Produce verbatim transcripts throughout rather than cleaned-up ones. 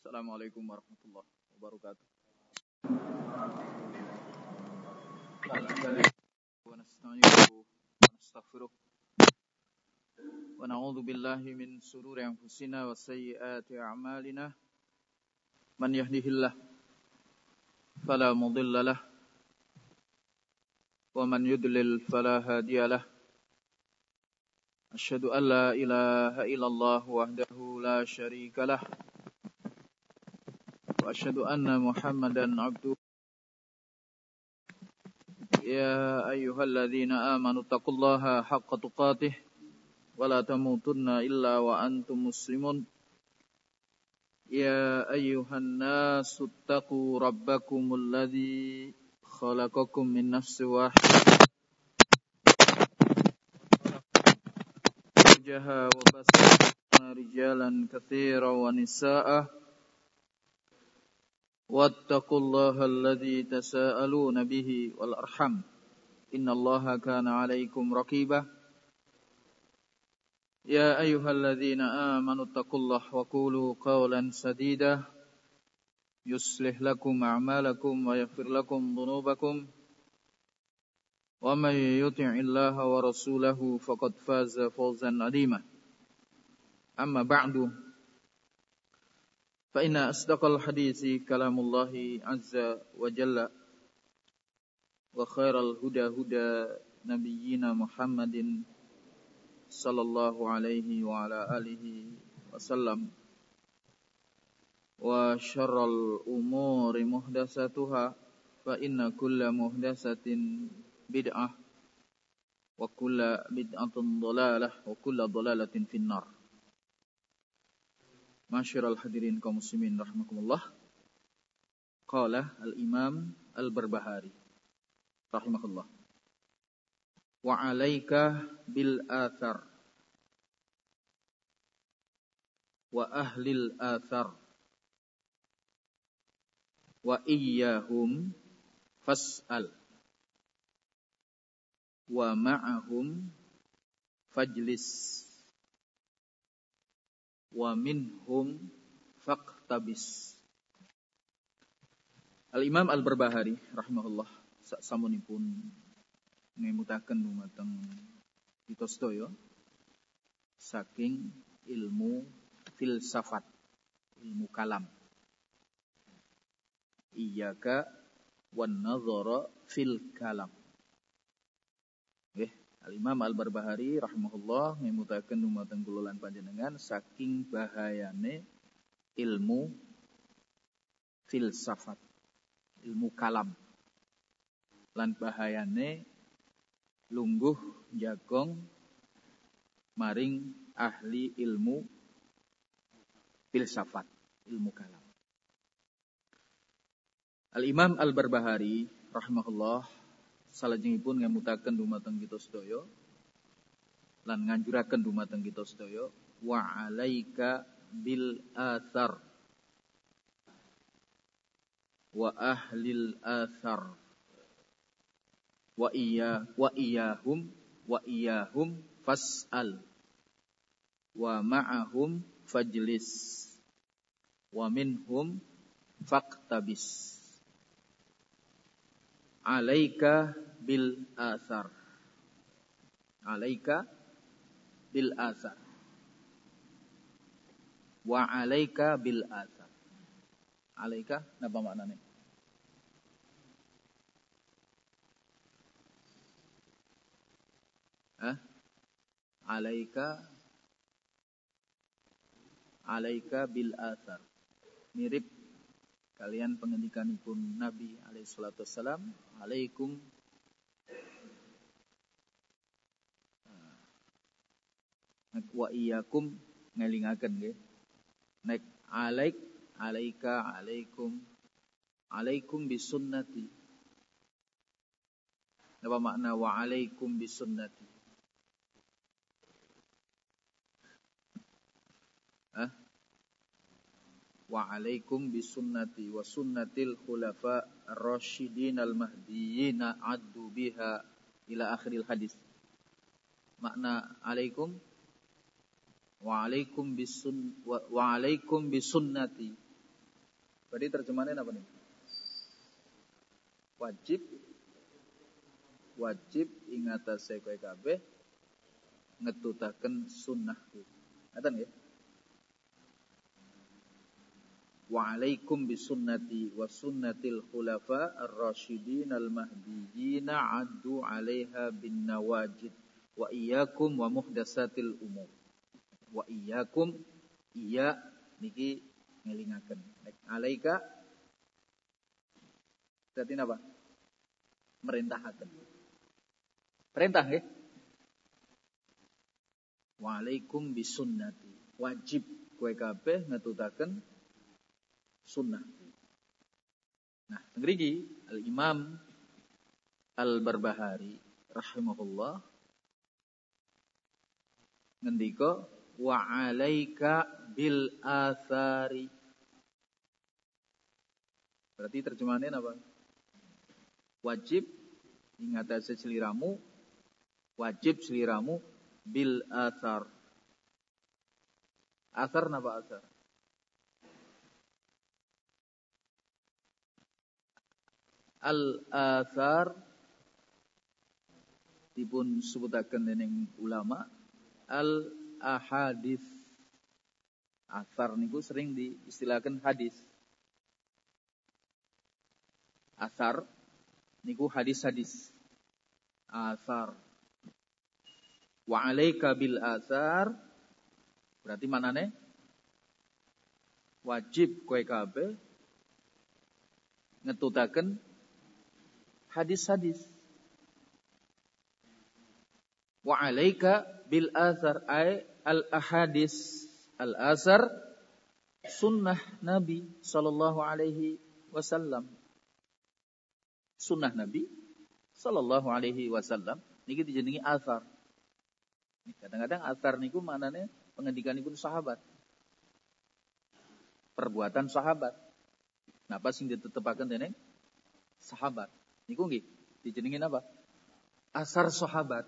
Assalamualaikum warahmatullahi wabarakatuh. Wa nasta'inuhu wa nastaghfiruh wa na'udzu billahi min shururi anfusina wa sayyiati a'malina. Man yahdihillahu fala mudilla lahu wa man yudlil fala hadiya lahu. Asyhadu an la ilaha illallah wahdahu la syarika lahu wa asyhadu anna Muhammadan abduhu. Ya ayyuhalladzina amanu taqullaha haqqa tuqatih wa la tamutunna illa wa antum muslimun. Ya ayyuhan nasu taqu rabbakumul ladzi khalaqakum min nafsin wahidah wa bassa rijalan katsiran wa nisaa'a wattaqullaha alladzi tasaaluna bihi wal arham innallaha kana 'alaikum raqiba. Ya ayyuhalladzina amanu taqullaha wa qulu qawlan sadida yuslih lakum a'malakum wa yaghfir lakum dhunubakum wa may yuti'illaha wa rasulahu faqad faza fawzan 'azima. Amma ba'du, fa inna asdaqal hadithi kalamullahi azza wa jalla wa khairal huda huda nabiyyina Muhammadin sallallahu alaihi wa ala alihi wasallam wa syarrul umuri muhdatsatuha fa inna kulla muhdatsatin bid'ah wa kulla bid'atin dhalalah wa kulla dhalalatin finnar. Masyiral hadirin kaum muslimin rahimakumullah. Qala al-Imam Al-Barbahari rahimahullah, wa 'alaika bil athar wa ahlil athar wa iyyahum fas'al wa ma'ahum fajlis wa minhum faqtabis. Al-Imam Al-Barbahari rahimahullah samunipun ngemutaken dumateng kita sedaya saking ilmu filsafat, ilmu kalam. Iyyaka wan nadhara fil kalam. Nggih, Al-Imam Al-Barbahari rahimahullah ngemutaken dumateng kula lan panjenengan saking bahayane ilmu filsafat, ilmu kalam. Lan bahayane lungguh jagong maring ahli ilmu filsafat, ilmu kalam. Al-Imam Al-Barbahari rahimahullah salajengipun ngemutaken dumateng kita sedaya lan nganjuraken dumateng kita sedaya, wa 'alaika bil athar wa ahlil athar wa iya wa iyahum wa iyahum fas'al wa ma'ahum fajlis wa minhum faqtabis. Alaika bil athar, alaika bil athar wa alaika bil athar. Alaika napa maknane? Hah? Alaika alaika bil athar. Mirip kalian pengendikanipun Nabi alaihi salatu wassalam, alaikum nek wa iyyakum ngelingaken nggih. Nek alaik alaika alaikum alaikum bisunnati. Apa makna wa alaikum bisunnati? Hah? Wa alaikum bisunnati wa sunnatil khulafa ar-rasyidin al-mahdiyyin addu biha ila akhiril hadis. Makna alaikum wa alaikum bisun wa, wa alaikum bisunnati Berarti terjemahannya apa nih? Wajib wajib ing atase kowe kabeh ngetutaken sunnah. Ngaten nggih? Wa alaikum bisunnati wa sunnatil khulafa ar-rasyidin al-mahdiyyin 'addu 'alaiha bin nawajid wa iyyakum wa muhdatsatil umur. Wa iyyakum iya niki ngelingaken. Nek alaika berarti apa? Merintahaken. Perintah nggih. Wa alaikum bisunnati. Wajib kowe kabeh ngetutaken sunnah. Nah, ngriki Al-Imam Al-Barbahari rahimahullah ngendika wa alaika bil athari. Berarti terjemahannya apa? Wajib ing atase sliramu, wajib sliramu bil athar. Athar napa athar? Al-athar dipun sebutaken dening ulama al-ahadits. Athar niku sering diistilahkan hadis. Athar niku hadis-hadis. Athar. Wa alaika bil athar berarti manane wajib kowe kabeh ngetutaken hadis-hadis. Wa alaika bil athar ay al ahadis. Al athar sunnah Nabi sallallahu alaihi wasallam. Sunnah Nabi sallallahu alaihi wasallam niki dijenengi athar. Kadang-kadang athar niku maknane pengendikanipun sahabat. Perbuatan sahabat. Napa sing ditetepaken dening sahabat. Niku nggih dijenengin apa? Asar sahabat.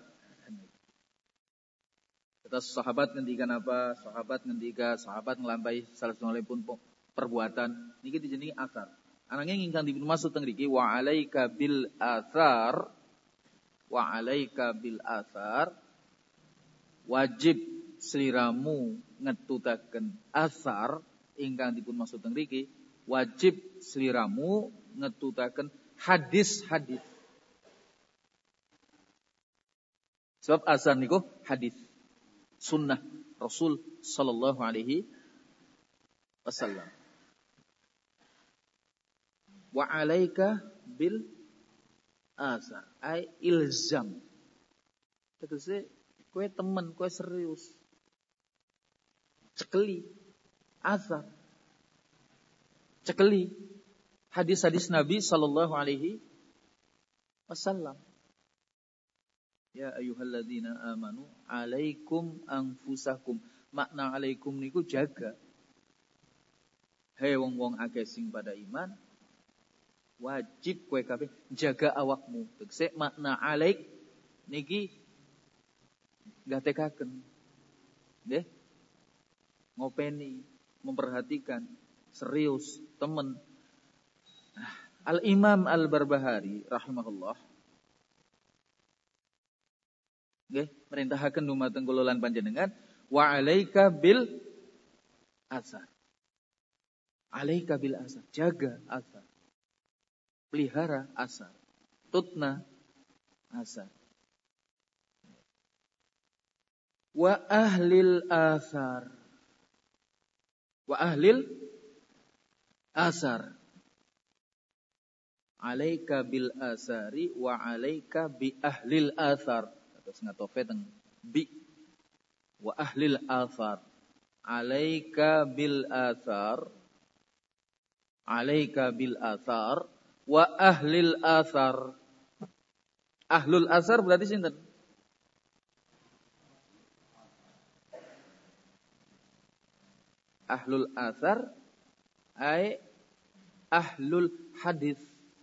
Kita sahabat ngendikan apa? Sahabat ngendika, sahabat nglampahi salah satunggalipun perbuatan. Niki dijenengi asar. Ananging ingkang dipun maksud teng mriki wa alaika bil athar. Wa alaika bil athar. Wajib sliramu ngetutaken asar ingkang dipun maksud teng mriki wajib sliramu ngetutaken hadis-hadis. Sebab asar niku hadis. Sunnah Rasul sallallahu alaihi wasallam. Wa alaika bil asar ay ilzam. Tegese kowe temen, kowe serius. Cekeli asar. Cekeli hadis-hadis Nabi sallallahu alaihi wasallam. Ya ayyuhalladzina amanu alaikum anfusakum. Makna alaikum niku jaga. Hei wong-wong akeh sing pada iman, wajib kowe kabeh jaga awakmu. Tegese makna alaik niki gatekaken. Nggih. Ngopeni, memperhatikan, serius, temen. Al-Imam Al-Barbahari rahimahullah nggih merintahaken dumateng kula lan panjenengan wa alaika bil asar. Alaika bil asar, jaga asar. Pelihara asar. Tutna asar. Wa ahlil asar. Wa ahlil asar. Alaika bil asari wa alaika bi ahlil asar. Terus ngatofe teng bi wa ahlil asar. Alaika bil asar. Alaika bil asar wa ahlil asar. Ahlul asar berarti sinten? Ahlul asar ay ahlul hadis.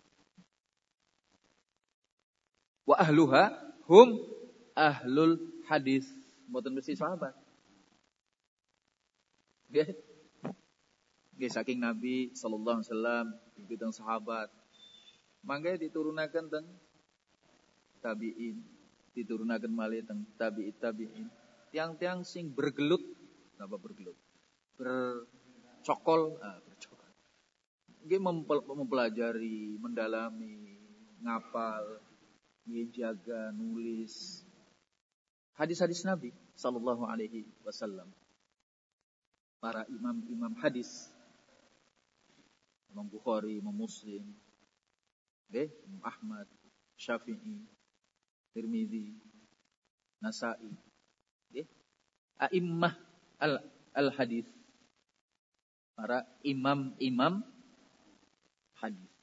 Wa ahluha hum ahlul hadis. Mboten mesti sahabat. Nggih. nggih saking Nabi sallallahu alaihi wasallam diteng sahabat. Mangga diturunaken teng tabi'in, diturunaken malih teng tabi'it tabi'in. Tiang-tiang sing bergelut, napa bergelut? Bercokol, ah bercokol. Nggih mempelajari, mendalami, ngapal, nggih jaga nulis hadis-hadis Nabi sallallahu alaihi wasallam. Para imam-imam hadis, Imam Bukhari, Imam Muslim, nggih, Imam Ahmad, Syafi'i, Tirmidzi, Nasa'i, nggih. A'immah al al-hadis. Para imam-imam hadis.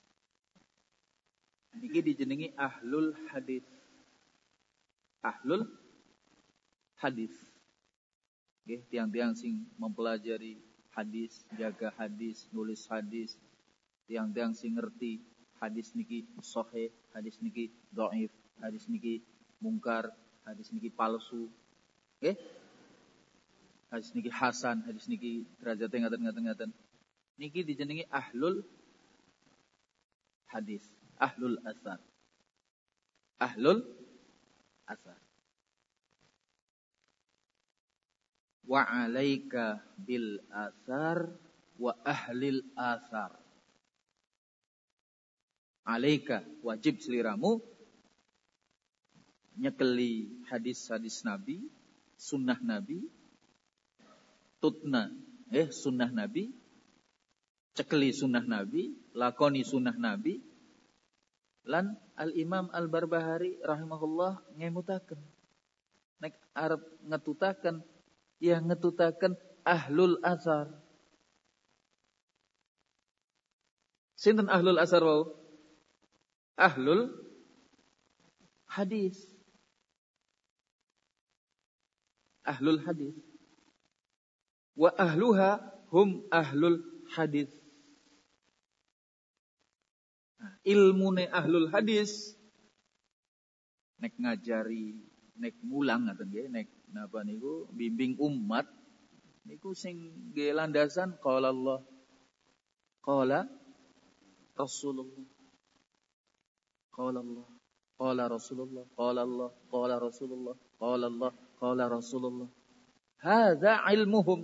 Niki dijenengi ahlul hadis. Ahlul hadis. Nggih, tiang-tiang sing mempelajari hadis, jaga hadis, nulis hadis, tiang-tiang sing ngerti hadis niki sahih, hadis niki dhaif, hadis niki mungkar, hadis niki palsu. Nggih. Hadis niki hasan, hadis niki derajate ngaten-ngaten. Niki dijenengi ahlul hadis, ahlul athar. Ahlul athar. Wa 'alaika bil athar wa ahlil athar. 'Alaika wajib seliramu nyekeli hadis-hadis Nabi, sunnah Nabi, tutna eh sunnah Nabi, cekeli sunnah Nabi, lakoni sunnah Nabi. Lan Al-Imam Al-Barbahari rahimahullah ngemutaken nek arep ngetutaken ya ngetutaken ahlul athar. Sinten ahlul athar wau? Ahlul hadis. Ahlul hadis. Wa ahluha hum ahlul hadis. Nah, ilmune ahlul hadis nek ngajari, nek mulang ngaten nggih, nek napa niku bimbing umat niku sing nggih landasan qala Allah, qala Rasulullah. Qala Allah, qala Rasulullah, qala Allah, qala Rasulullah, qala Allah, qala Rasulullah. Hadza ilmuhum.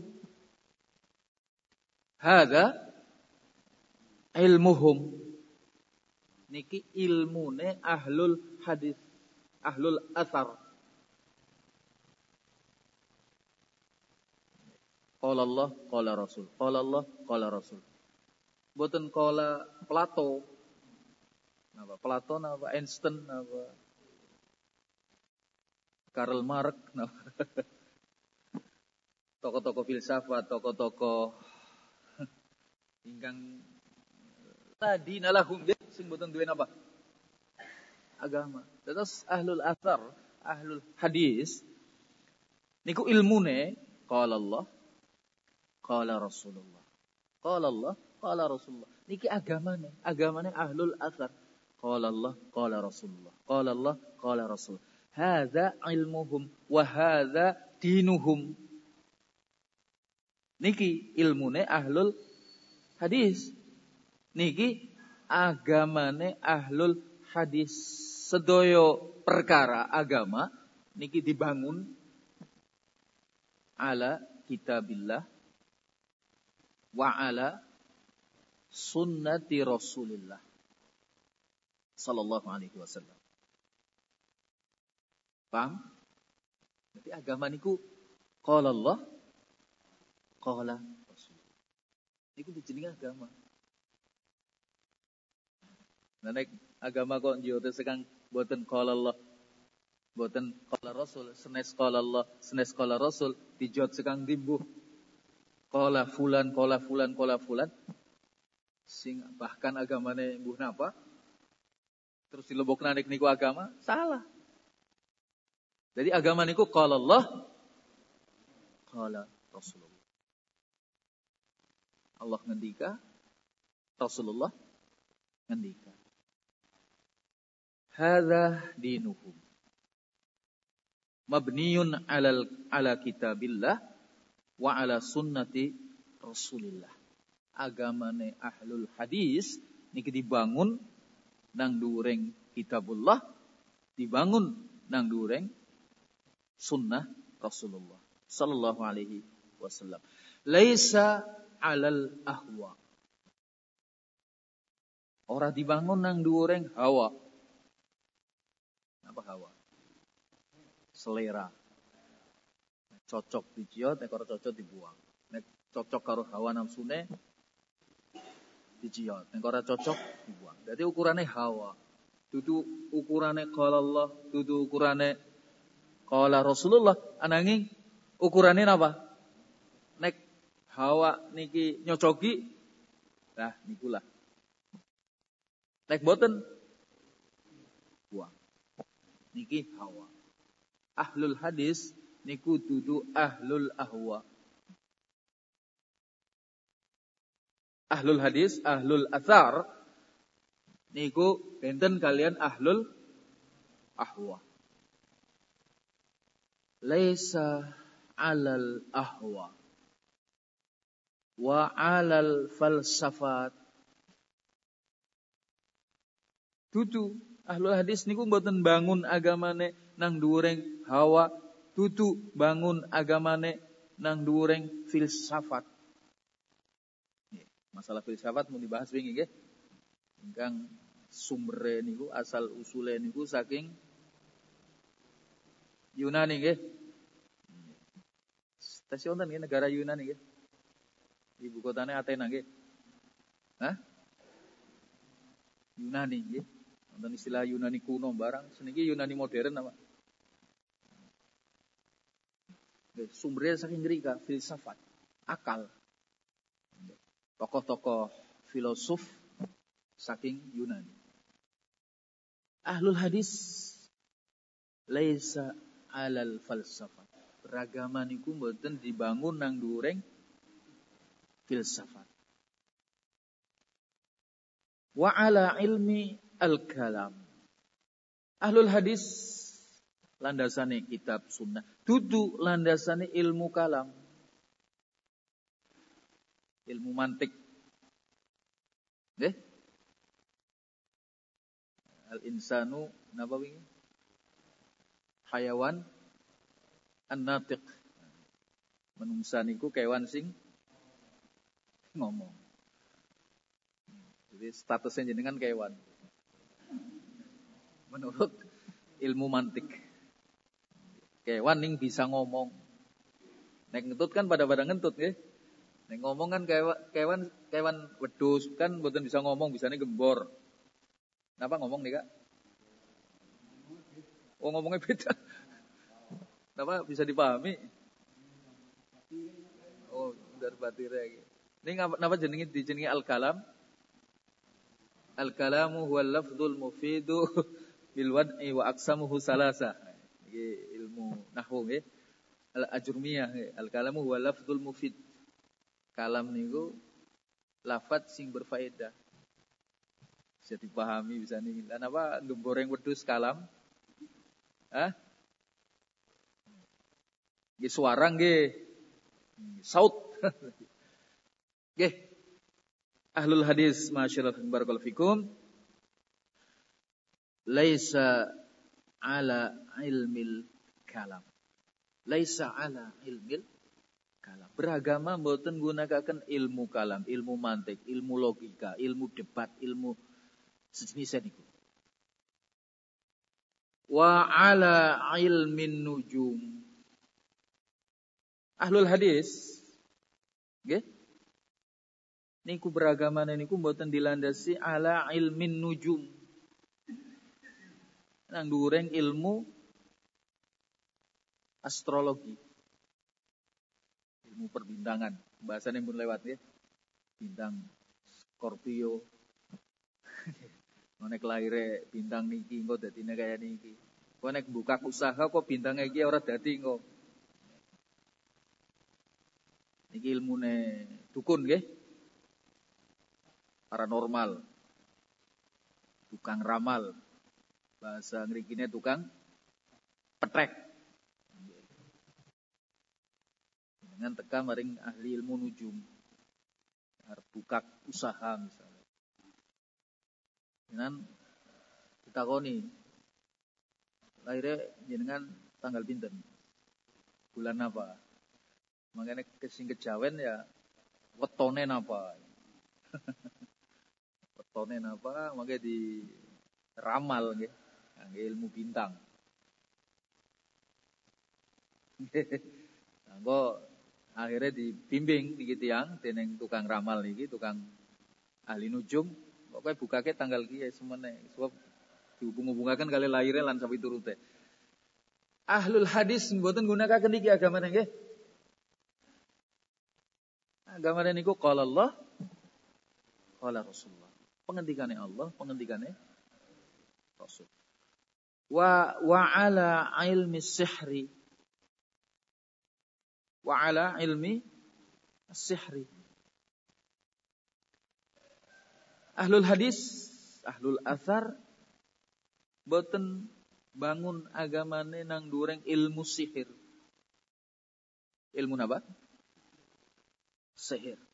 Hadza ilmuhum. Niki ilmune ahlul hadis, ahlul athar. Qala Allah, qala Rasul. Qala Allah, qala Rasul. Boten qala Plato. Napa Plato napa Einstein napa Karl Marx napa tokoh-tokoh filsafat, tokoh-tokoh ingkang tadi nalahum sing boten duwe napa agama. Terus ahlul athar, ahlul hadis niku ilmune qala Allah, qala Rasulullah. Qala Allah, qala Rasulullah. Niki agamane, agamane ahlul athar. Qala Allah, qala Rasulullah. Qala Allah, qala Rasul. Hadza ilmuhum wa hadza dinuhum. Niki ilmune ahlul hadis. Niki agamane ahlul hadis. Sedoyo perkara agama niki dibangun ala kitabillah wa ala sunnati Rasulillah sallallahu alaihi wasallam. Paham? Jadi agama niku qala Allah, qala Rasul. Niku dijenengi agama. Nah nek agama kok njote sekang boten qala Allah, boten qala Rasul, senes qala Allah, senes qala Rasul, dijot sekang dimbuh qala fulan, qala fulan, qala fulan. Sing bahkan agamane mbuh napa? Terus dilebokna nek niku agama, salah. Jadi agama niku qala Allah, qala Rasulullah. Allah ngendika, Rasulullah ngendika. Hadza dinuhum. Mabniyun alal ala kitabillah wa ala sunnati Rasulillah agamane ahlul hadis niki dibangun nang dhuwuring kitabullah, dibangun nang dhuwuring sunnah Rasulullah sallallahu alaihi wasallam. Laisa alal ahwa. Ora dibangun nang dhuwuring hawa. Apa hawa? Selera. Cocok diciot, nek ora cocok dibuang. Nek cocok karo hawa nafsune diciot, nek ora cocok dibuang. Dadi ukurane hawa. Dudu ukurane qala Allah, dudu ukurane qala Rasulullah, ananging ukurane napa? Nek hawa niki nyocoki, nah nikulah. Nek boten buang. Niki hawa. Ahlul hadis niku dudu ahlul ahwa. Ahlul hadis, ahlul athar niku benten kalian ahlul ahwa. Laisa alal ahwa wa alal falsafat. Dudu ahlul hadis niku mboten bangun agamane nang dhuwuring hawa, dudu bangun agamane nang dhuwuring filsafat. Masalah filsafat mau dibahas wingi nggih. Ingkang sumere niku asal usule niku saking Yunani nggih. Stasiun nggih negara Yunani nggih. Ibu kotane Athena nggih. Hah? Yunani nggih. Wonten istilah Yunani kuno barang, seniki Yunani modern apa? Nggih, sumbernya saking ngrika filsafat, akal. Tokoh-tokoh filosof saking Yunani. Ahlul hadis laisa alal falsafat. Beragama niku mboten dibangun nang dhuwuring filsafat. Wa ala ilmi al-kalam. Ahlul hadis landasane kitab sunnah, dudu landasane ilmu kalam. Ilmu mantik. Nggih? Al-insanu napa wingi? Hayawan an-natiq. Manungsa niku kewan sing ngomong. Jadi statusnya jenengan kewan. Menurut ilmu mantik. Kewan ning bisa ngomong. Nek ngentut kan pada-pada ngentut nggih. Nek ngomong kan kewan kewan kewan wedhus kan mboten bisa ngomong, bisane gembor. Napa ngomong nih, Kak? Oh, ngomongnya beda. Napa bisa dipahami? Oh, dar batire iki. Ning napa jenenge dijenenge al-kalam? Al-kalamu huwal lafdzul mufidu bil wad'i wa aqsamuhu salasa. Iki ilmu nahwu nggih. Al-ajrumiyah, al-kalamu huwal lafdzul mufid. Kalam niku lafaz sing berfaedah. Bisa dipahami, bisa nih. Lan apa gemboreng wedhus kalam? Hah? Nggih suara nggih. Saut. Nggih. Ahlul hadis masyaallah barakallahu fikum. Laisa ala ilmil kalam. Laisa ala ilmil kalam. Beragama mboten gunakaken ilmu kalam, ilmu mantik, ilmu logika, ilmu debat, ilmu sejenis niku. Wa ala ilmin nujum. Ahlul hadis nggih niku beragamane niku mboten dilandasi ala ilmin nujum. Nang dhuwuring ilmu astrologi. Ilmu perbintangan, bahasane pun lewat ya. Bintang Scorpio. Nek lahire bintang niki engko dadine kaya niki. Kok nek buka usaha kok bintangnya iki ora dadi engko. Niki ilmune dukun nggih. Paranormal. Tukang ramal. Bahasa ngrikine tukang petrek. Dengan teka maring ahli ilmu nujum. arep buka usaha misalnya. Dengan ditakoni, lahirnya jenengan tanggal pinten? Bulan apa? Makanya kesing kejawen ya wetone napa? Wetone napa? Makanya di ramal nggih, ngangge ilmu bintang. Anggo akhirnya dibimbing iki tiyang dening tukang ramal niki, tukang ahli nujum, pokoke bukake tanggal kiye semene sebab dihubung-hubungaken kali lahirnya lan sapi turute. Ahlul hadis mboten gunakaken niki agamane nggih. Agamane niku qala Allah, qala Rasulullah. Pengendikane Allah, pengendikane Rasul. Wa wa ala ilmi sihri. Wa ala ilmi sihri. Ahlul hadis, ahlul athar boten bangun agamane nang dureng ilmu sihir. Ilmu napa? Sihir.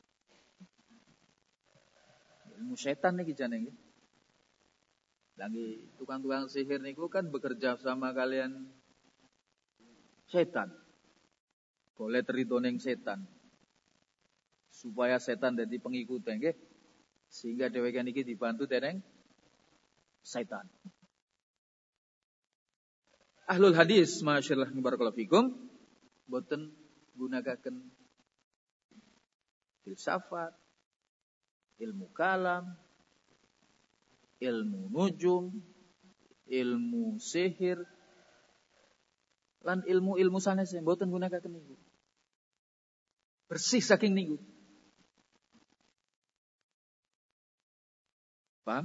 Ilmu setan niki jane nggih. Lagi tukang-tukang sihir niku kan bekerja sama kalian setan. Boleh terito ning setan. Supaya setan dadi pengikut nggih. Sehingga dheweke niki dibantu dening setan. Ahlul hadis, masyaallah barakallahu fikum, boten gunakaken filsafat, ilmu kalam, ilmu nujum, ilmu sihir, lan ilmu-ilmu sanes mboten gunakaken niku. Bersih saking niku. Paham?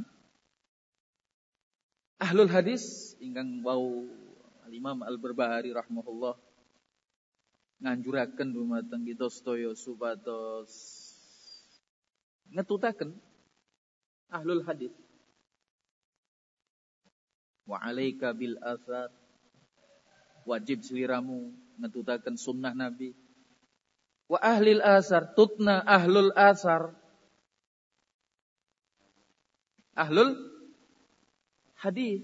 Ahlul hadis ingkang wau Al-Imam Al-Barbahari rahimahullah nganjuraken dumateng kita sedaya supados ngetutaken ahlul hadis. Wa alaika bil athar, wajib sliramu ngetutaken sunnah Nabi. Wa ahlil asar, tutna ahlul asar, ahlul hadis.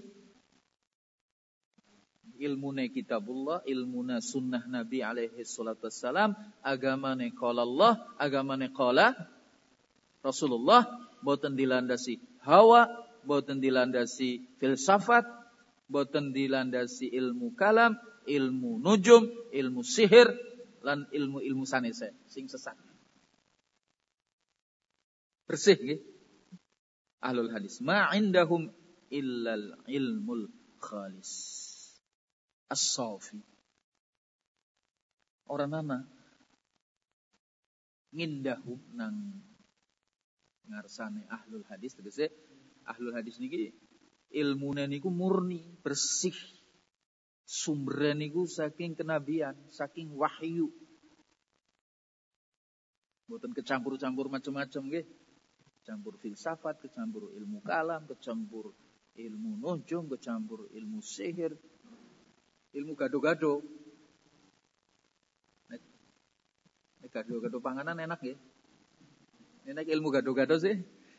Ilmune kitabullah, ilmuna sunnah Nabi alaihi salatu wassalam, agamane qala Allah, agamane qala Rasulullah, boten dilandasi hawa, boten dilandasi filsafat, boten dilandasi ilmu kalam, ilmu nujum, ilmu sihir, lan ilmu-ilmu sanese sing sesat. Bersih nggih. Ahlul hadis ma indahum illal ilmul khalis. As-safi. Orang mana ngindahum nang ngarsane ahlul hadis, tegese ahlul hadis niki ilmune niku murni, bersih. Sumbernya niku saking kenabian, saking wahyu. Mboten kecampur-campur macam-macam nggih. Campur filsafat, kecampur ilmu kalam, kecampur ilmu nujum, kecampur ilmu sihir, ilmu gado-gado. Nek gado-gado panganan enak nggih. Nek ilmu gado-gado sih.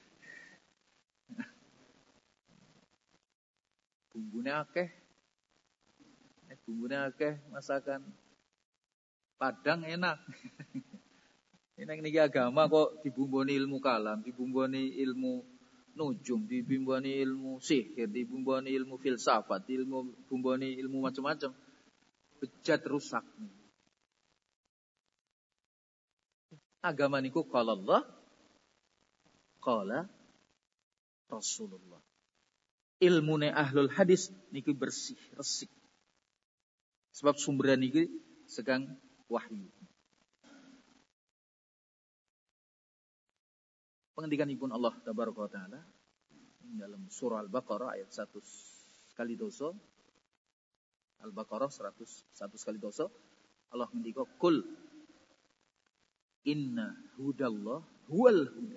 Bumbune akeh. Nek bumbune akeh masakan Padang enak. Nek niki agama kok dibumboni ilmu kalam, dibumboni ilmu nujum, dibumboni ilmu sihir, dibumboni ilmu filsafat, ilmu bumboni ilmu macam-macam. Bejat rusak. Agama niku qala Allah, qala Rasulullah. Ilmune ahlul hadis niki bersih, resik. Sebab sumbernya niki segang wahyu. Pengendikanipun Allah tabaraka wa taala dalam surah Al-Baqarah ayat satu sekali dosa, Al-Baqarah seratus satu sekali dosa, Allah ngendika kul inna hudallah huwal huda.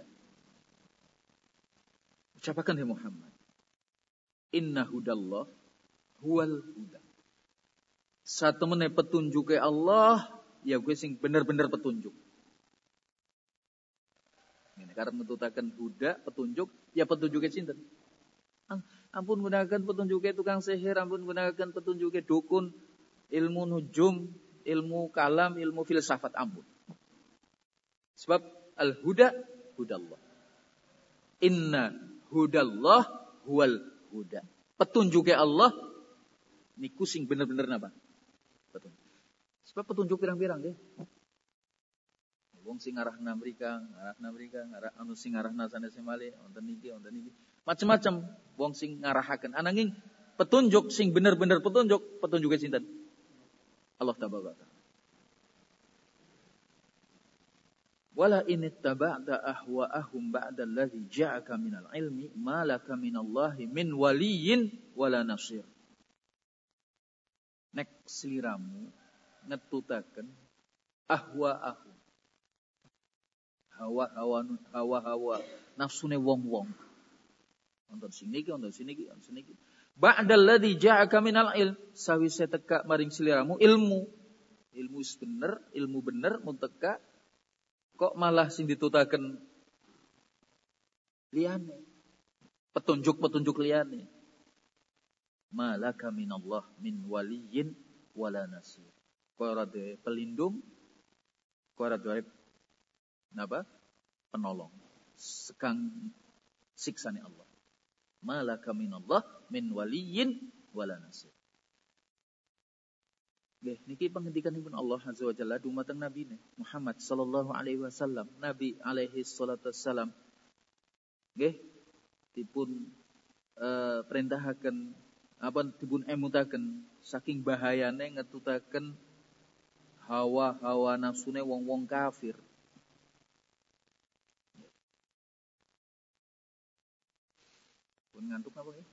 Ucapakan ya Muhammad, inna hudallah huwal huda. Satemene petunjuke Allah ya gue sing bener-bener petunjuk. karep ngetutaken huda, petunjuk, ya petunjuke sinten? Ampun gunakan petunjuke tukang sihir, ampun gunakan petunjuke dukun, ilmu nujum, ilmu kalam, ilmu filsafat, ampun. Sebab al-huda hudallah. Inna hudallah huwal huda. Petunjuke Allah niku sing bener-bener napa? Petunjuk. Sebab petunjuk pirang-pirang nggih. Wong sing ngarahna mrika, ngarahna mrika, ngarah anu sing ngarahna sanes male, wonten niki, wonten niki. Macem-macem wong sing ngarahaken. Ananging petunjuk sing bener-bener petunjuk, petunjuke sinten? Allah tabaraka. Wala in ittaba'ta ahwa'ahum ba'da allazi ja'aka minal ilmi ma laka minallahi min waliyyin wala nasir. Nek sliramu ngetutaken ahwa'ahum, hawa-hawa hawa-hawa nafsune wong-wong. Wonten sing niki, wonten sing niki, wonten sing niki. Ba'dal ladzi ja'aka minal ilm, sawise teka maring sliramu ilmu. Ilmu bener, ilmu bener mun teka kok malah sing ditutaken liyane. Petunjuk-petunjuk liyane. Malaka minallah min waliyyin wala nasir. Kowe ora duwe pelindung, kowe ora duwe napa? Penolong. Sekang siksane Allah. Malaka minallah min waliyyin wala nasir. Nggih, niki pangendikanipun Allah Azza wa Jalla dumateng Nabi Muhammad sallallahu alaihi wasallam, Nabi alaihi salatu wassalam. Nggih, dipun uh, perintahaken apa dipun emutaken saking bahayane ngetutaken hawa-hawa nafsune wong-wong kafir. Pun ngantuk apa nggih?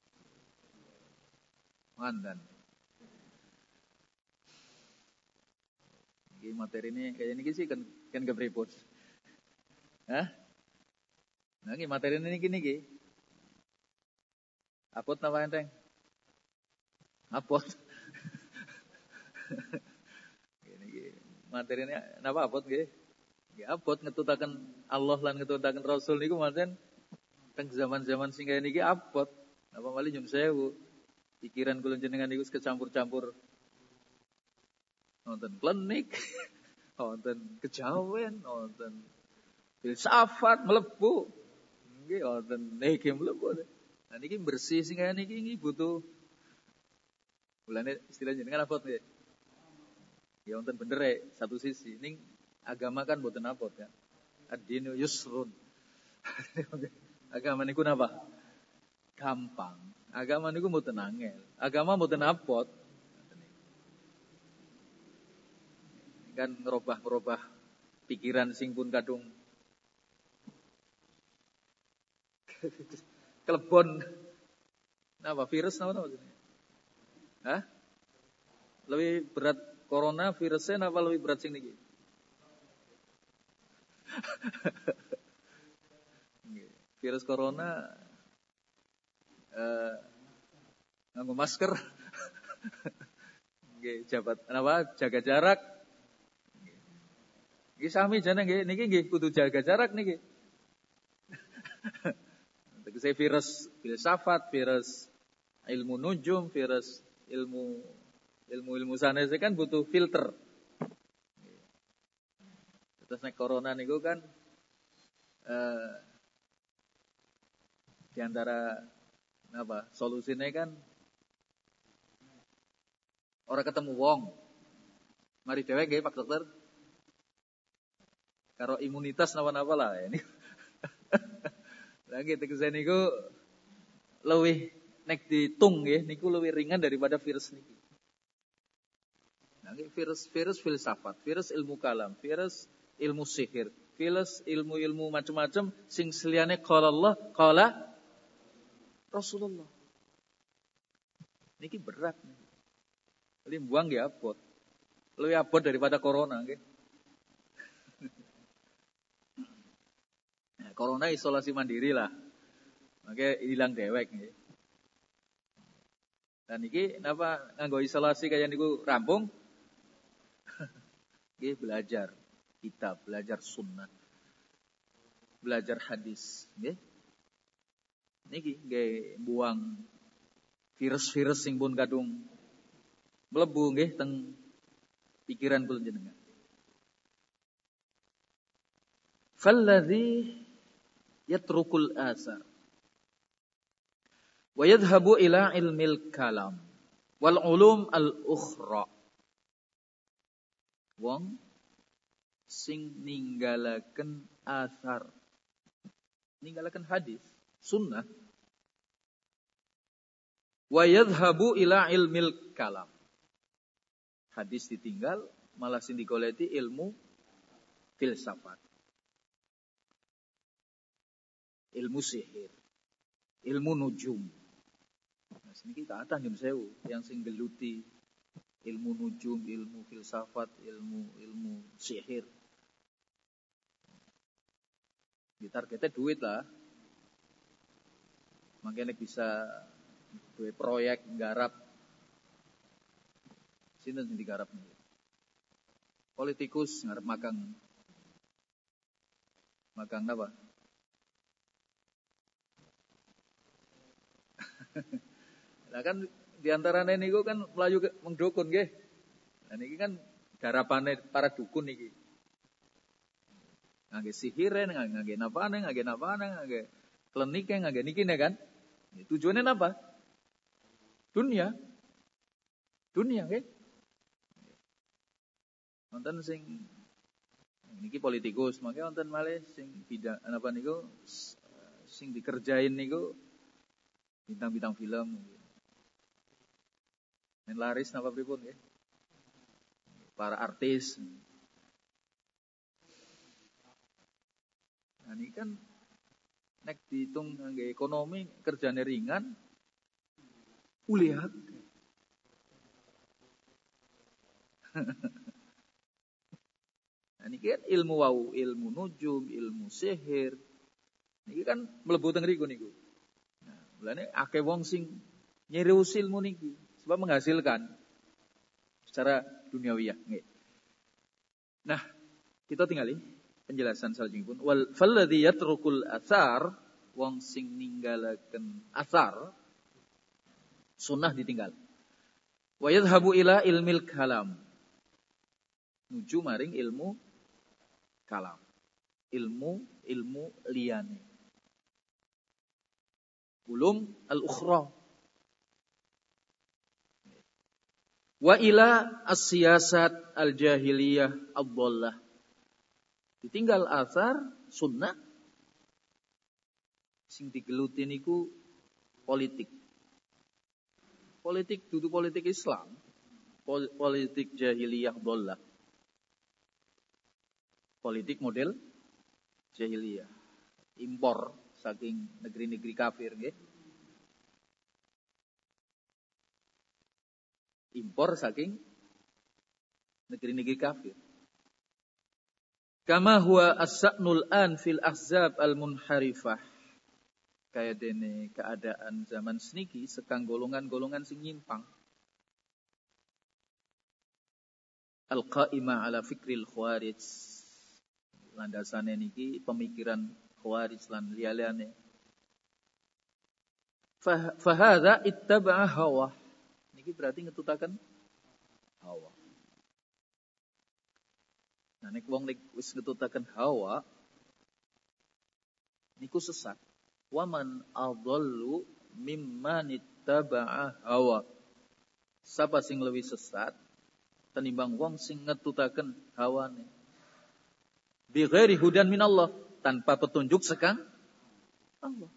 Mandan. Iki materi ini kayak ini sih kan kan kepripun. Hah? Nah, iki materi ini niki niki. Apot napa enteng? Apot. Niki materi ini napa apot nggih? Nggih apot ngetutaken Allah lan ngetutaken Rasul niku manten teng zaman-zaman sing kaya niki apot. Napa malih nyun sewu. Pikiran kula jenengan niku kecampur-campur. Nonton klinik, nonton kejawen, nonton filsafat mlebu. Nggih wonten niki mlebu. Nah niki bersih sing kaya niki niki butuh bulane istilah jenengan apot nggih. Ya wonten bener e satu sisi. Ning agama kan mboten apot kan. Ad-dinu yusrun. Agama niku napa? Gampang. Agama niku mboten angel. Agama mboten apot. Kan ngerubah-ngerubah pikiran sing pun kadung kelebon napa virus napa napa Hah? Lebih berat corona virusnya napa lebih berat sing niki? Virus corona eh nganggo masker. Nggih, jabat napa jaga jarak. Nggih sami jane nggih niki nggih kudu jaga jarak niki. Tegese virus filsafat, virus ilmu nujum, virus ilmu ilmu-ilmu sanes kan butuh filter. Terus nek corona niku kan eh di antara apa solusinya kan orang ketemu wong. Mari dhewek nggih Pak Dokter. Karo imunitas napa-napa lah ini. Lagi tegese niku luwih nek ditung nggih niku luwih ringan daripada virus niki. Nah, virus virus filsafat, virus ilmu kalam, virus ilmu sihir, virus ilmu-ilmu macam-macam sing seliyane qala Allah, qala Rasulullah. Niki berat niki. Limbuang nggih abot. Luwih abot daripada corona nggih. Corona isolasi mandiri lah. Makanya hilang dewek nggih. Dan iki napa nganggo isolasi kaya niku rampung? Nggih belajar kitab, belajar sunnah. belajar hadis, nggih. Niki nggih buang virus-virus sing pun kadung mlebu nggih teng pikiran kula jenengan. Falladzi yatrukul asar wa yadhhabu ila ilmil kalam wal ulum al ukhra. Wong sing ninggalaken asar, ninggalaken hadis, sunnah, wa yadhhabu ila ilmil kalam. Hadis ditinggal, malah sing digoleti ilmu filsafat, ilmu sihir, ilmu nujum. Nah, sini kita atah nyun sewu yang sing geluti ilmu nujum, ilmu filsafat, ilmu ilmu sihir. Ditargetnya duit lah. Makanya bisa duit proyek nggarap. Sinten sing digarap niku? Politikus ngarep magang. Magang apa? Nah kan diantaranya niku kan melayu mengdukun nggih. Nah niki kan garapane para dukun niki. Ngangge sihiren, ngangge napane, ngangge napane, ngangge klinike, ngangge niki kan. Tujuannya apa? Dunia. Dunia nggih. Wonten sing niki politikus, mangke wonten malih sing bidang apa niku sing dikerjain niku bintang-bintang film. Men laris napa pripun nggih? Para artis. Nah ini kan nek dihitung ngangge ekonomi kerjane ringan, ulihat. Nah ini kan ilmu wau, ilmu nujum, ilmu sihir. Niki kan mlebu teng riku niku. Nah, mulane akeh wong sing nyerius ilmu niki sebab menghasilkan secara duniawiyah nggih. Nah, kita tingali penjelasan selanjutnya. Wal falladzi yatrukul athar, wong sing ninggalaken athar, sunnah ditinggal. Wa yadhhabu ila ilmil kalam. Nuju maring ilmu kalam. Ilmu ilmu liyane. Ulum al-ukhra. Wa ila as-siyasat al-jahiliyah ad-dhallah. Ditinggal asar sunnah sing digeluti niku politik. Politik dudu politik Islam, politik jahiliyah dhallah. Politik model jahiliyah, impor saking negeri-negeri kafir nggih. Impor saking negeri-negeri kafir. Kama huwa as-sa'nul an fil ahzab al-munharifah. Kaya dene keadaan zaman seniki sekang golongan-golongan sing nyimpang. Al-qa'imah ala fikril khawarij. Landasane niki pemikiran khawarij lan liya-liyane. Fa hadza ittaba'a hawa. Niki berarti ngetutaken hawa. Nah nek wong nek wis ngetutaken hawa niku sesat. Wa man adallu mimman ittaba'a hawa. Sapa sing luwih sesat tenimbang wong sing ngetutaken hawane. Bi ghairi hudan minallah, tanpa petunjuk sekang Allah.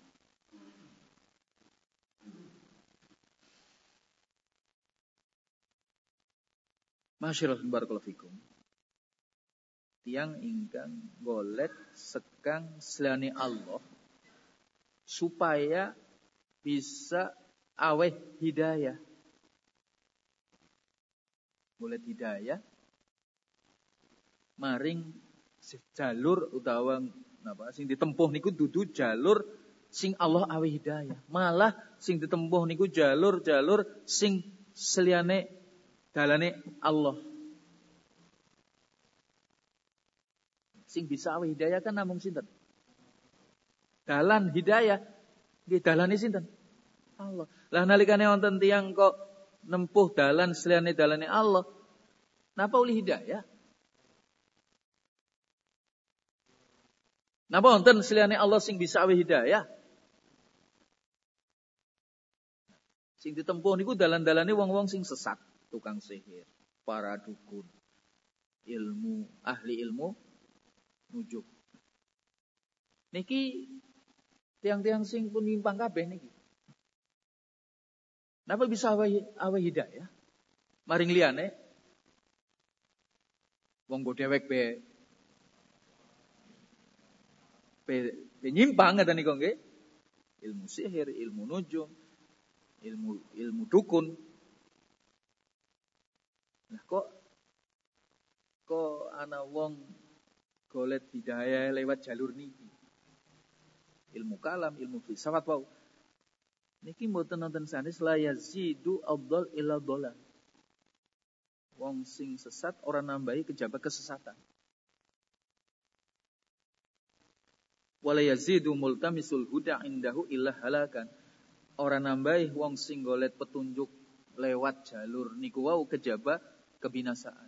Masyaallah barakallahu fikum. Tiang ingkang golek sekang selani Allah supaya bisa aweh hidayah. Golek hidayah maring jalur utawa napa sing ditempuh niku dudu jalur sing Allah aweh hidayah. Malah sing ditempuh niku jalur-jalur sing seliyane dalane Allah. Sing bisa aweh hidayah kan namung sinten? dalan hidayah. Nggih dalane sinten? Allah. Lah nalikane wonten tiyang kok nempuh dalan seliyane dalane Allah, napa uli hidayah? Napa wonten seliyane Allah sing bisa awe hidayah? Sing ditempuh niku dalan-dalane wong-wong sing sesat, tukang sihir, para dukun, ilmu, ahli ilmu nujuk. Niki tiang-tiang sing pun nyimpang kabeh niki. Napa bisa awe awe hidayah? Maring liyane wong go dhewek be be, be nyimpang ngaten niku nggih. Ilmu sihir, ilmu nujum, ilmu ilmu dukun. Nah kok kok ana wong golek hidayah lewat jalur niki. Ilmu kalam, ilmu filsafat wau. Niki mboten nonton sanes la yazidu afdal illa dhalal. Wong sing sesat ora nambahi kejaba kesesatan. Wala yazidu multamisul huda indahu illa halakan. Ora nambahi wong sing golek petunjuk lewat jalur niku wau kejaba kebinasaan.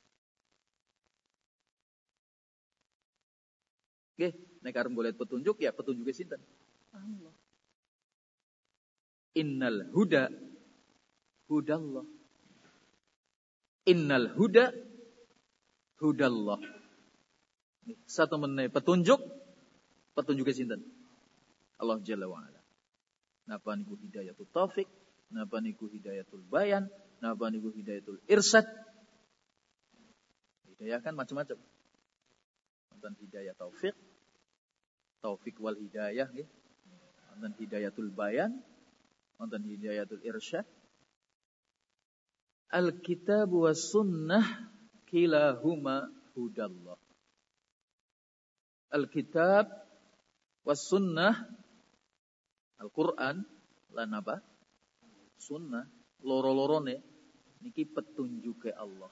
Nggih, nek arep golek petunjuk ya petunjuke sinten? Allah. Innal huda hudallah. Innal huda hudallah. Satu meneh petunjuk, petunjuke sinten? Allah Jalla wa Ala. Napa niku hidayatul taufik, napa niku hidayatul bayan, napa niku hidayatul irsyad. Hidayah kan macam-macam. Wonten hidayah taufik, taufik wal hidayah nggih. Wonten hidayatul bayan, wonten hidayatul irsyad. Alkitab was sunnah kilahuma hudallah. Alkitab was sunnah, Al-Quran lan apa? Sunnah loro-lorone niki petunjuke Allah.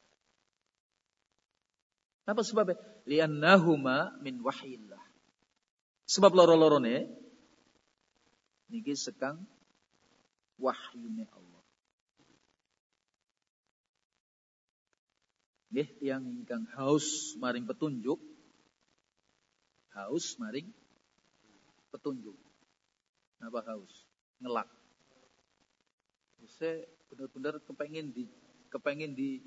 Napa sebabnya? Liannahuma min wahyillah. Sebab loro-lorone niki sekang wahyune Allah. Nggih tiyang ingkang haus maring petunjuk, haus maring petunjuk. Napa haus? Ngelak. Saya benar-benar kepengen di kepengen di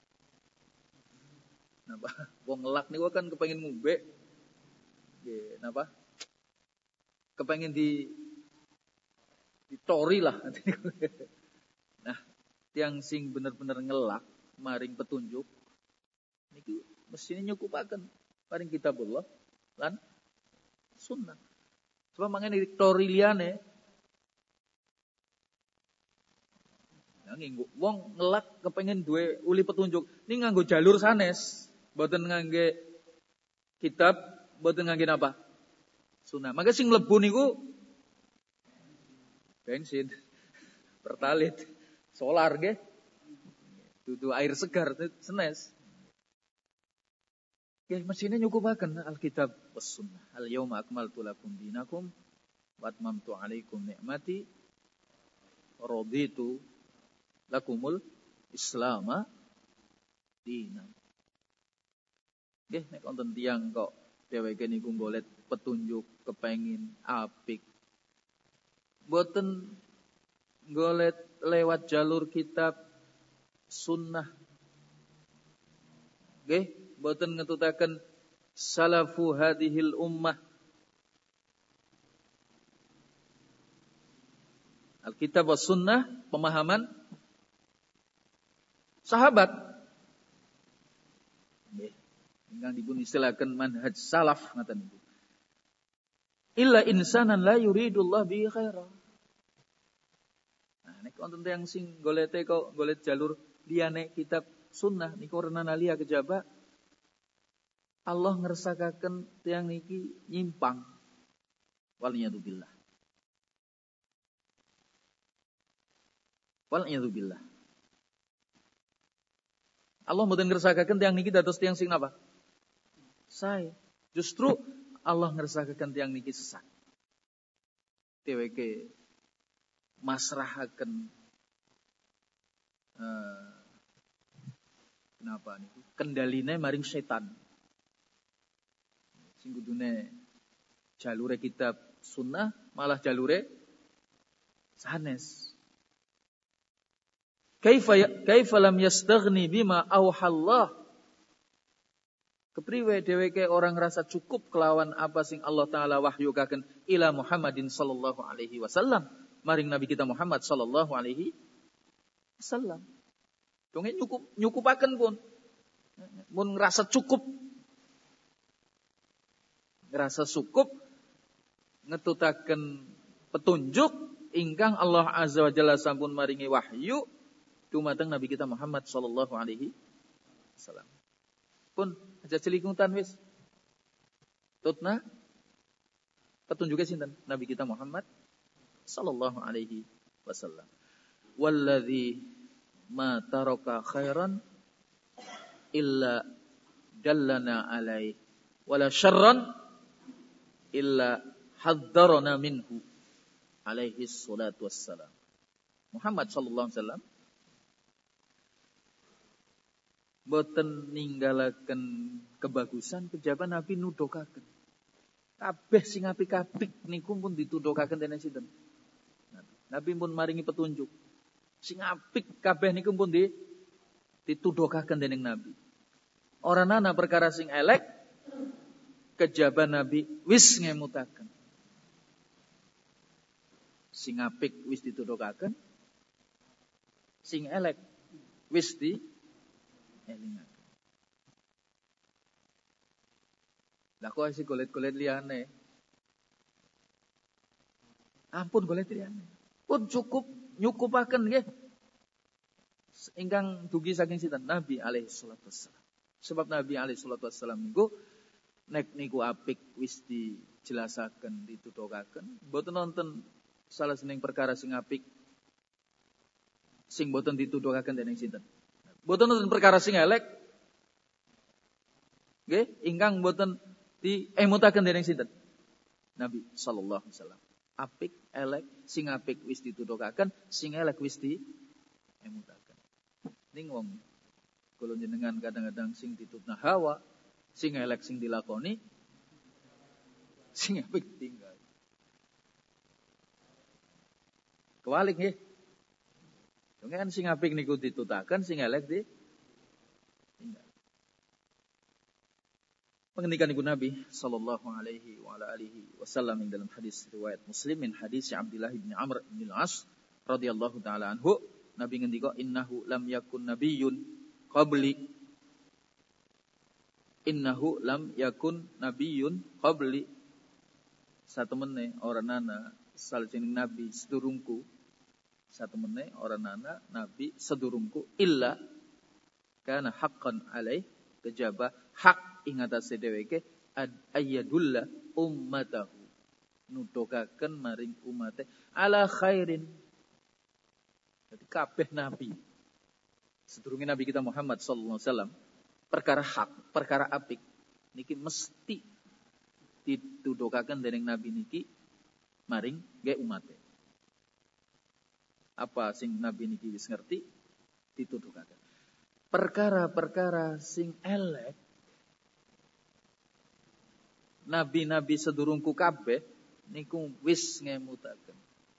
napa? Wong ngelak niku kan kepengen ngombe. Nggih, napa? Kepengen di ditori lah. Nah, tiang sing bener-bener ngelak maring petunjuk niki mestine nyukupaken paring kitabullah lan sunnah. Sebab mangene ditori liyane nanging wong ngelak kepengen duwe uli petunjuk ini nganggo jalur sanes, mboten ngangge kitab, mboten ngangge apa? Sunnah. Maka sing mlebu niku bensin, pertalit, solar nggih. Dudu air segar senes. Nggih mesine nyukupaken Alkitab was sunnah. Al yauma akmaltu lakum dinakum wa atmamtu alaikum ni'mati wa raditu lakumul islama dinan. Nggih nek wonten tiyang kok dheweke niku golek petunjuk kepengin apik. Mboten golek lewat jalur kitab sunnah. Nggih, mboten ngetutaken salafu hadhil ummah. Alkitab was sunnah pemahaman sahabat. Nggih, ingkang dipun istilahkeun manhaj salaf ngaten niku. Illa insanan la yuridullah bi khaira. Nah, nek wonten tiyang sing golete kok golet jalur liyane kitab sunnah niku renana liya kejaba Allah ngersakaken tiyang niki nyimpang. Waliyadzubillah. Waliyadzubillah. Allah mboten ngersakaken tiyang niki dados tiyang sing napa? Sae. Justru Allah ngersakaken tiyang niki sesat. Dheweke masrahaken uh, kenapa niku? Kendaline maring setan. Sing kudune jalure kitab sunnah malah jalure sanes. Kaifa kaifa lam yastaghni bima auhallah. Kepriwe dheweke orang rasa cukup kelawan apa sing Allah taala wahyukaken ila Muhammadin sallallahu alaihi wasallam, maring Nabi kita Muhammad sallallahu alaihi wasallam. Donge nyukup nyukupaken pun. Mun ngrasa cukup. Ngrasa cukup ngetutaken petunjuk ingkang Allah azza wa jalla sampun maringi wahyu dumateng Nabi kita Muhammad sallallahu alaihi wasallam. Pun aja celingkutan wis. Tutna petunjuke sinten? Nabi kita Muhammad sallallahu alaihi wasallam. Walladzi ma taraka khairan illa dallana alaihi wala syarran illa haddarana minhu alaihi salatu wassalam. Muhammad sallallahu alaihi wasallam boten ninggalaken kebagusan kejaba Nabi nuduhaken. Kabeh sing apik-apik niku pun dituduhaken dening sinten? Nabi pun maringi petunjuk. Sing apik kabeh niku pun di dituduhaken dening Nabi. Ora ana perkara sing elek kejaba Nabi wis ngemutaken. Sing apik wis dituduhaken. Sing elek wis di elingaken. Lah kok isih golet-golet liyane. Ampun golet liyane. Pun cukup nyukupaken nggih. Ingkang dugi saking sinten? Nabi alaihi salatu wassalam. Sebab Nabi alaihi salatu wassalam niku nek niku apik wis dijelasaken, dituduhaken, mboten nonton salah seneng perkara sing apik sing mboten dituduhaken dening sinten? Mboten nonton perkara sing elek. Nggih, ingkang mboten diemutaken dening sinten? Nabi sallallahu alaihi wasallam. Apik, elek, sing apik wis dituduhaken, sing elek wis diemutaken. Ning wong kula jenengan kadang-kadang sing ditutna hawa, sing elek sing dilakoni, sing apik tinggal. Kewalik nggih. Dongeng kan sing apik niku ditutaken, sing elek di tinggal. Pengendikan ibu Nabi sallallahu alaihi wa ala alihi wasallam dalam hadis riwayat Muslim min hadis Abdullah bin Amr bin Al-As radhiyallahu taala anhu, Nabi ngendika innahu lam yakun nabiyyun qabli innahu lam yakun nabiyyun qabli satemene ora ana salajenging nabi sedurungku satemene ora ana nabi sedurungku illa kana haqqan alaih kejaba hak ing atase dheweke ayyadulla ummatahu nuduhaken maring umate ala khairin. Jadi kabeh nabi sedurunge nabi kita Muhammad sallallahu alaihi wasallam perkara hak, perkara apik niki mesti dituduhaken dening nabi niki maring ge umate. Apa sing nabi niki wis ngerti dituduhaken. Perkara-perkara sing elek nabi-nabi sedurungku kabeh niku wis ngemutaken.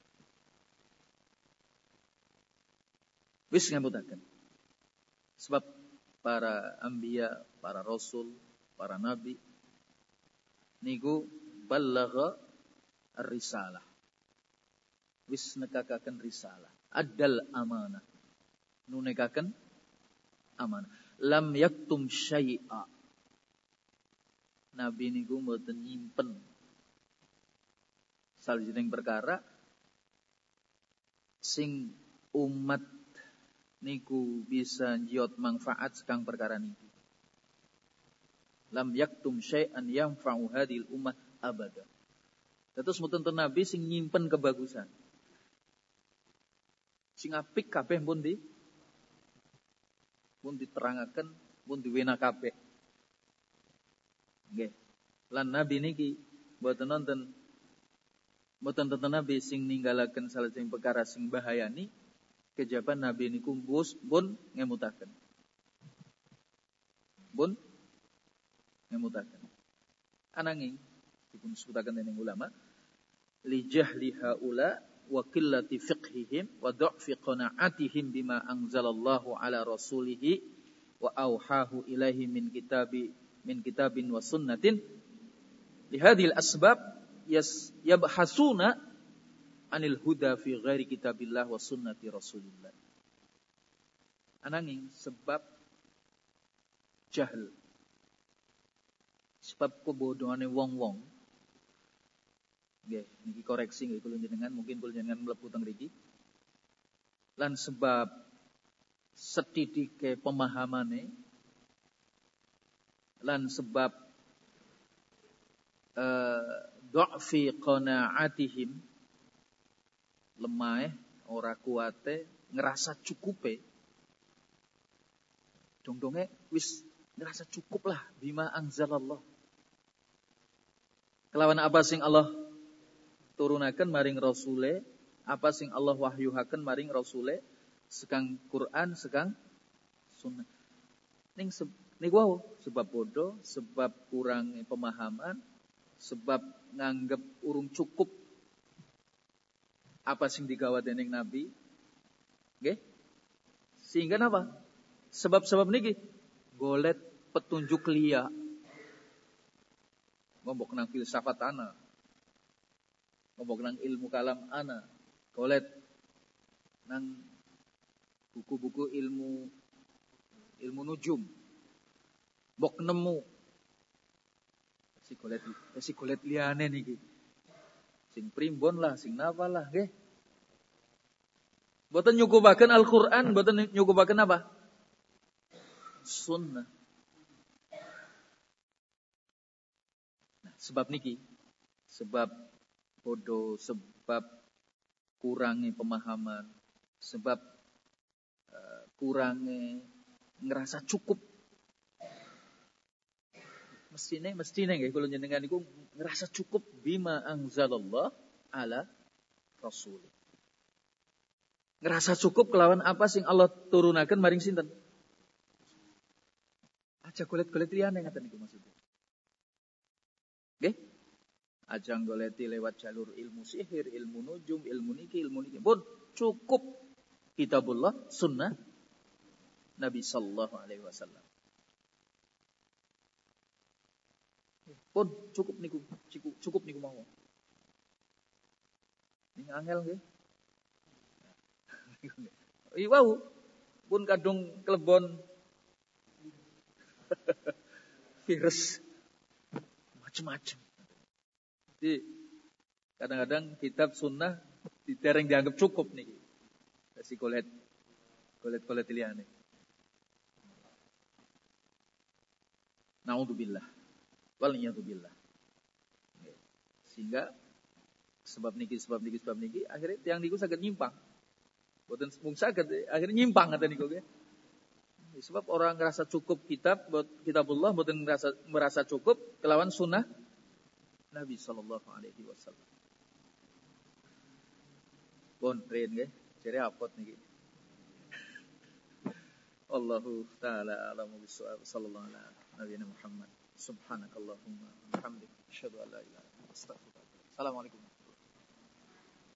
Wis ngemutaken. Sebab para anbiya, para rasul, para nabi niku balagha ar-risalah. Wis nekakaken risalah. Adal amanah. Nunekaken amanah. Lam yaktum syai'a. Nabi niku mboten nyimpen salajenging perkara sing umat niku bisa njiot manfaat sekang perkara niki. Lam yaktum syai'an yanfa'u hadhil ummah abada. Terus mboten Nabi sing nyimpen kebagusan. Sing apik kabeh pun di pun diterangaken, pun diwena kabeh. Nggih. Lan nabi niki mboten nonton mboten tenten nabi sing ninggalaken salajenging perkara sing bahayani kejaban nabi niku bus pun ngemutaken. Pun ngemutaken. Ananging dipun sebutaken dening ulama li jahli haula wa qillati fiqhihim wa dha'fi qana'atihim bima anzalallahu ala rasulihi wa auhahu ilaihi min kitabi min kitabin wa sunnatin li hadhil asbab yas yabhasuna anil huda fi ghairi kitabillah wa sunnati rasulillah. Ananging sebab jahl, sebab kebodohane wong-wong. Nggih, niki koreksi nggih kula jenengan, mungkin kula jenengan mlebu teng mriki. Lan sebab setidike pemahamane lan sebab eh dha'fi qana'atihim, lemah ora kuate ngerasa cukupe. Dong-donge wis ngerasa cukup lah bima anzalallah. Kelawan apa sing Allah turunaken maring rasule, apa sing Allah wahyuhaken maring rasule, sekang Quran, sekang sunnah. Ning se- niku wau sebab bodoh, sebab kurang pemahaman, sebab nganggep urung cukup apa sing digawa dening Nabi. Nggih? Sehingga napa? Sebab-sebab niki golet petunjuk liya. Ngombok nang filsafat ana. Ngombok nang ilmu kalam ana. Golet nang buku-buku ilmu ilmu nujum. Mbok nemu si golet si golet liyane niki. Sing primbon lah, sing napa lah, nggih. Mboten nyukupaken Al-Qur'an, mboten nyukupaken apa? Sunnah. Nah, sebab niki, sebab bodoh, sebab kurangnya pemahaman, sebab uh, kurangnya ngerasa cukup. Mestine, mestine nggih kula jenengan niku ngerasa cukup bima anzalallah ala rasul. Ngerasa cukup kelawan apa sing Allah turunaken maring sinten? Aja golet-golet liyane ngaten niku maksudnya. Nggih? Aja goleti lewat jalur ilmu sihir, ilmu nujum, ilmu niki, ilmu niki. Pun cukup kitabullah, sunnah Nabi sallallahu alaihi wasallam. Pun cukup niku, cukup, cukup niku mawon. Ning angel nggih. Iya wau pun kadung klebon virus macam-macam. Jadi kadang-kadang kitab sunnah ditereng dianggap cukup nih. Si kolet kolet-kolet liyane. Naudzubillah. Wal iyadzubillah. Sehingga sebab niki sebab niki sebab niki akhirnya tiang niku saged nyimpang. Boten mung saged akhirnya nyimpang ngaten niku nggih. Sebab orang merasa cukup kitab, kitabullah, boten merasa merasa cukup kelawan sunnah Nabi sallallahu alaihi wasallam. Pun rin nggih, jere apot niki. Allahu taala alamu bissawab sallallahu alaihi nabiyina Muhammad. Subhanakallahumma wa bihamdika asyhadu an la ilaha illa anta astaghfiruka wa atubu ilaik. Assalamualaikum.